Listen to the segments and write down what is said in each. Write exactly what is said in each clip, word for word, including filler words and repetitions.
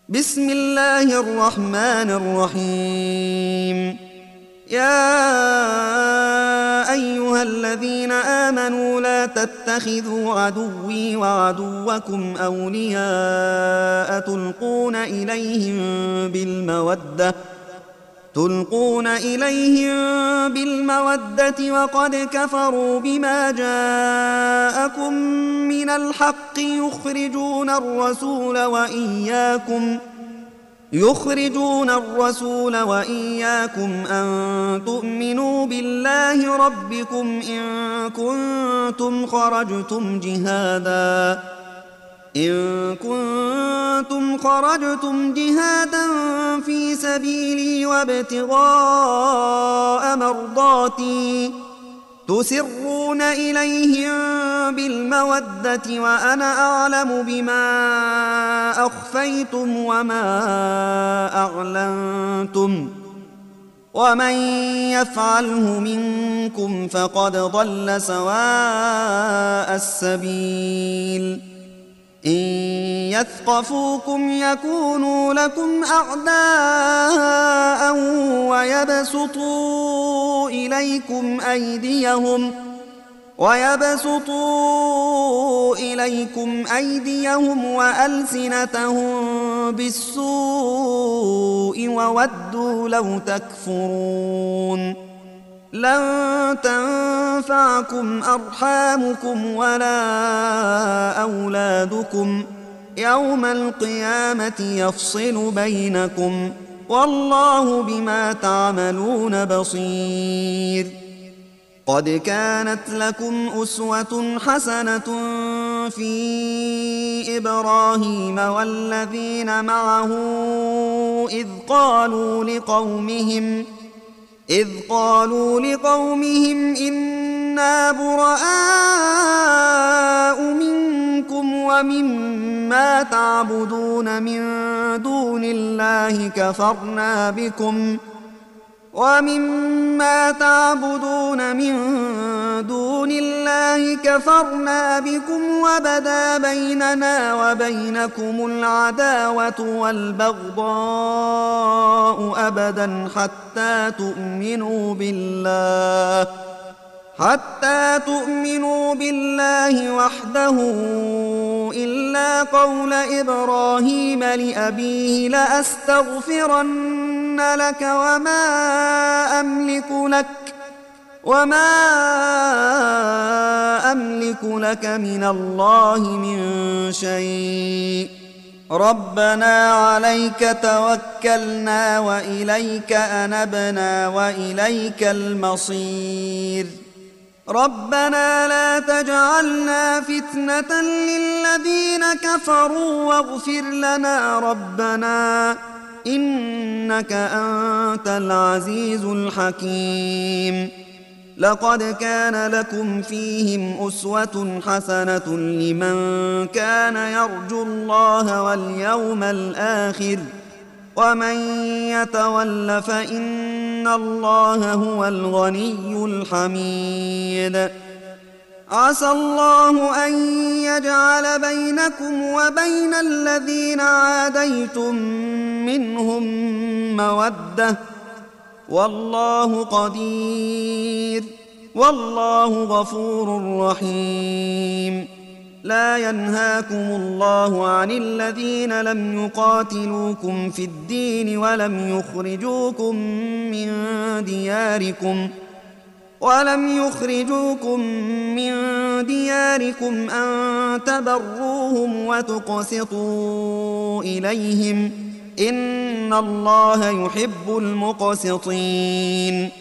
بسم الله الرحمن الرحيم. يا أيها الذين آمنوا لا تتخذوا عدوي وعدوكم أولياء تلقون إليهم بالمودة تلقون إليهم بالمودة وقد كفروا بما جاءكم من الحق يخرجون الرسول وإياكم يخرجون الرسول وإياكم أن تؤمنوا بالله ربكم إن كنتم خرجتم جهادا إن كنتم خرجتم جهادا في سبيلي وابتغاء مرضاتي تسرون إليهم بالمودة وأنا أعلم بما أخفيتم وما أعلنتم ومن يفعله منكم فقد ضل سواء السبيل. إن يثقفوكم يكونوا لكم أعداء ويبسطوا إليكم أيديهم ويبسطوا إليكم أيديهم وألسنتهم بالسوء وودوا لو تكفرون. لن تنفعكم أرحامكم ولا أولادكم يوم القيامة يفصل بينكم والله بما تعملون بصير. قد كانت لكم أسوة حسنة في إبراهيم والذين معه إذ قالوا لقومهم إذ قالوا لقومهم إنا براء منكم ومما تعبدون من دون الله كفرنا بكم ومما تعبدون من دون الله كفرنا بكم وبدا بيننا وبينكم العداوة والبغضاء أبدا حتى تؤمنوا بالله حتى تؤمنوا بالله وحده إلا قول إبراهيم لأبيه لأستغفرن لك وما أملك لك وما أملك لك من الله من شيء ربنا عليك توكلنا وإليك أنبنا وإليك المصير. ربنا لا تجعلنا فتنة للذين كفروا واغفر لنا ربنا إنك أنت العزيز الحكيم. لقد كان لكم فيهم أسوة حسنة لمن كان يرجو الله واليوم الآخر ومن يتول فإن الله هو الغني الحميد. عسى الله أن يجعل بينكم وبين الذين عاديتم منهم مودة والله قدير والله غفور رحيم. لا ينهاكم الله عن الذين لم يقاتلوكم في الدين ولم يخرجوكم من دياركم ولم يخرجوكم من دياركم أن تبروهم وتقسطوا إليهم إن الله يحب المقسطين.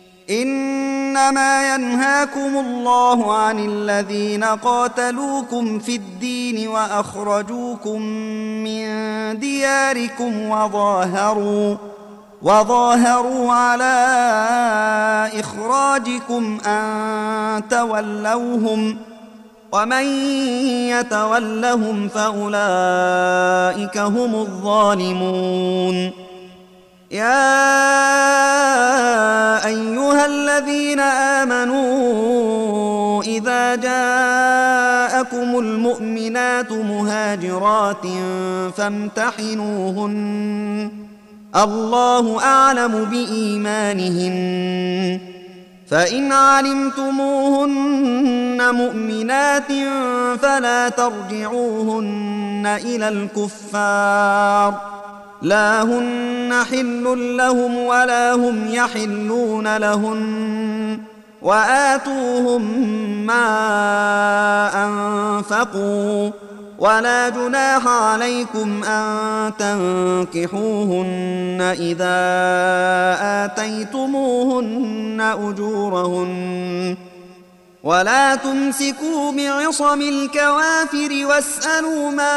إنما ينهاكم الله عن الذين قاتلوكم في الدين وأخرجوكم من دياركم وظاهروا وظاهروا على إخراجكم أن تولوهم ومن يتولهم فأولئك هم الظالمون. يا أيها الذين آمنوا إذا جاءكم جاءكم المؤمنات مهاجرات فامتحنوهن الله أعلم بإيمانهن فإن علمتموهن مؤمنات فلا ترجعوهن إلى الكفار لا هن حل لهم ولا هم يحلون لهن وآتوهم ما أنفقوا ولا جناح عليكم أن تنكحوهن إذا آتيتموهن أجورهن ولا تمسكوا بعصم الكوافر واسألوا ما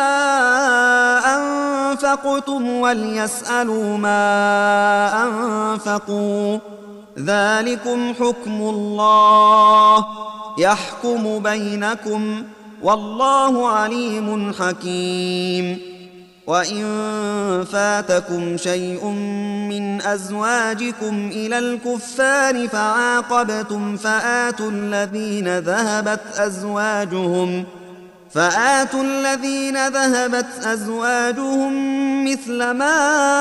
أنفقتم وليسألوا ما أنفقوا ذلكم حكم الله يحكم بينكم والله عليم حكيم وإن فاتكم شيء من أزواجكم إلى الكفار فعاقبتم فآتوا الذين ذهبت أزواجهم فآتوا الذين ذهبت أزواجهم مثل ما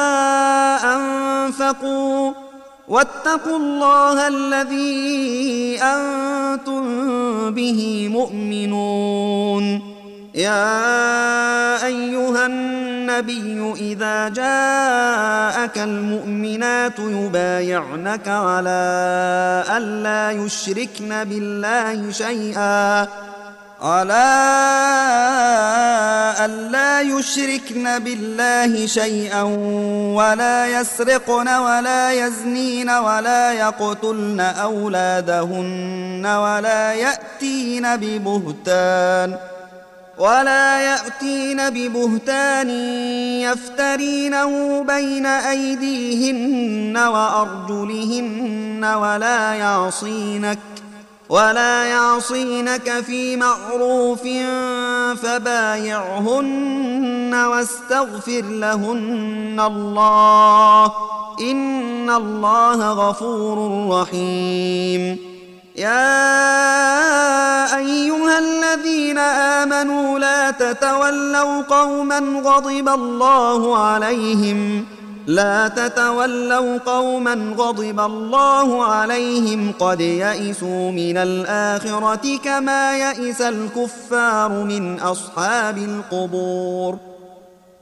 أنفقوا واتقوا الله الذي أنتم به مؤمنون يا أيها النبي إذا جاءك المؤمنات يبايعنك على ألا يشركن بالله شيئا على ألا يشركن بالله شيئا ولا يسرقن ولا يزنين ولا يقتلن أولادهن ولا يأتين ببهتان ولا يأتين ببهتان يفترينه بين أيديهن وأرجلهن ولا يعصينك ولا يعصينك في معروف فبايعهن واستغفر لهن الله إن الله غفور رحيم يا أيها الذين آمنوا لا تتولوا قوما غضب الله عليهم لا تتولوا قوما غضب الله عليهم قد يئسوا من الآخرة كما يئس الكفار من أصحاب القبور